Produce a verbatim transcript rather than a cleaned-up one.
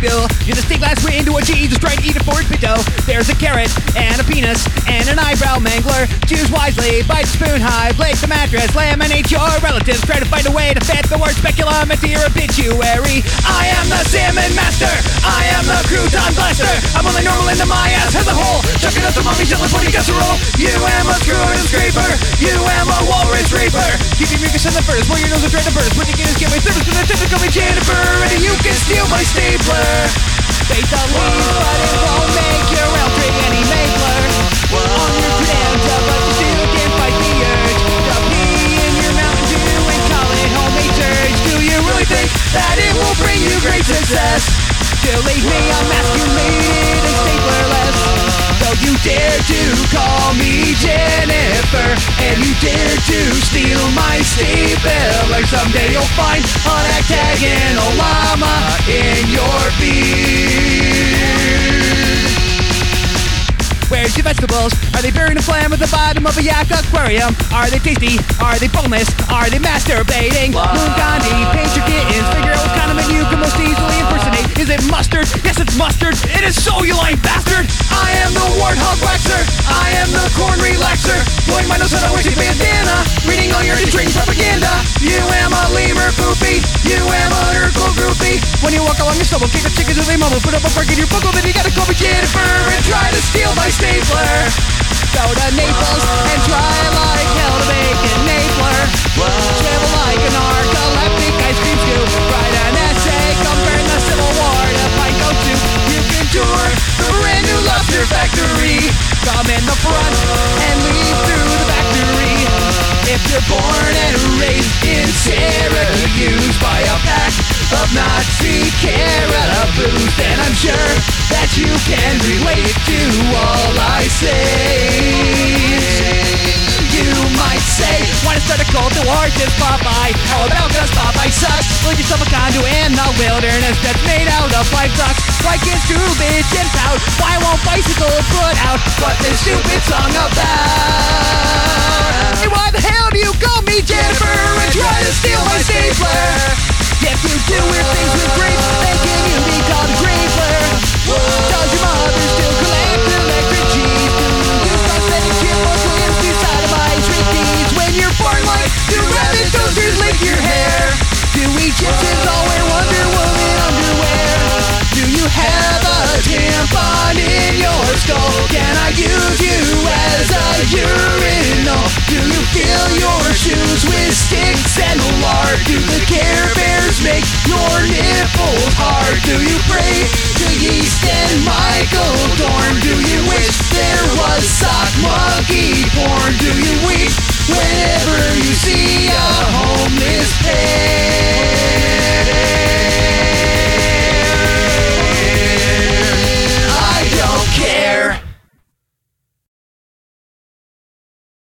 vestibule. You're the stained glass window of Jesus trying to eat a forked pinto. There's a carrot and a penis and an eyebrow mangler. Choose wisely, bite the spoon high, break the mattress, laminate your relatives. Try to find a way to fit the word speculum into your obituary. I am the salmon master, I am the crouton blaster. I'm only normal into my ass as a whole. Chuck it up to mommy, jealous when you casserole. You am a screw and scraper, you am a walrus raper. Keep your mucus in the furnace, blow your nose and try to burst. When you get us, get my service to the typical Jennifer, and you can steal my stapler. Fate the leaves, but it won't make your realm tree any mapler. On your credenza, but you still can't fight the urge to pee in your Mountain Dew and call it homemade surge. Do you really think that it will bring you great success to leave me emasculated and staplerless? Though you dare to call me Jennifer, and you dare to steal my stapler, someday you'll find an octagonal llama in your beard. Where's your vegetables? Are they buried in flame at the bottom of a yak aquarium? Are they tasty? Are they boneless? Are they masturbating? Moon Gandhi, paint your kittens. Figure out what kind of menu you can most easily impersonate. Is it mustard? Yes, it's mustard. It is so, you lying bastard. I am the warthog waxer. I am the corn relaxer. Blowing my nose on a wasted bandana. Reading all your drink propaganda. You am a lemur poopy. You am a Urkel groupie. When you walk along your stubble, kick the chickens till they mumble. Put up a break in your buckle, then you gotta call me Jennifer and try to steal my stapler. Go to Naples and try like hell to make a Napler. Travel like a narcoleptic ice cream scoop. Write an essay, comparing the Civil War to find go to. You can tour the brand new lobster factory. Come in the front and leave through the factory. If you're born and raised in Syracuse by a pack of Nazi caraboos, then I'm sure that you can relate to all I say. You might say, wanna start a cult towards this Popeye? How about cause Popeye sucks? Build yourself a condo in the wilderness that's made out of five trucks. Why can't true bitch and pout? Why won't bicycles put out what this stupid song about? Hey, why the hell do you call me Jennifer and try to steal my stapler? If you do weird things with grapes, then can you be called a grapler? Does your mother still collect electric cheese? Do you start setting chipmunks inside of my street keys? When you're born like two rabbit toasters lick your hair? Do Egyptians all wear Wonder Woman underwear? Do you have a tampon in your skull? Can I use you as a urinal? Do you fill your shoes with sticks and lard? Do the Care Bears make your nipples hard? Do you pray to yeast and Michael Dorn?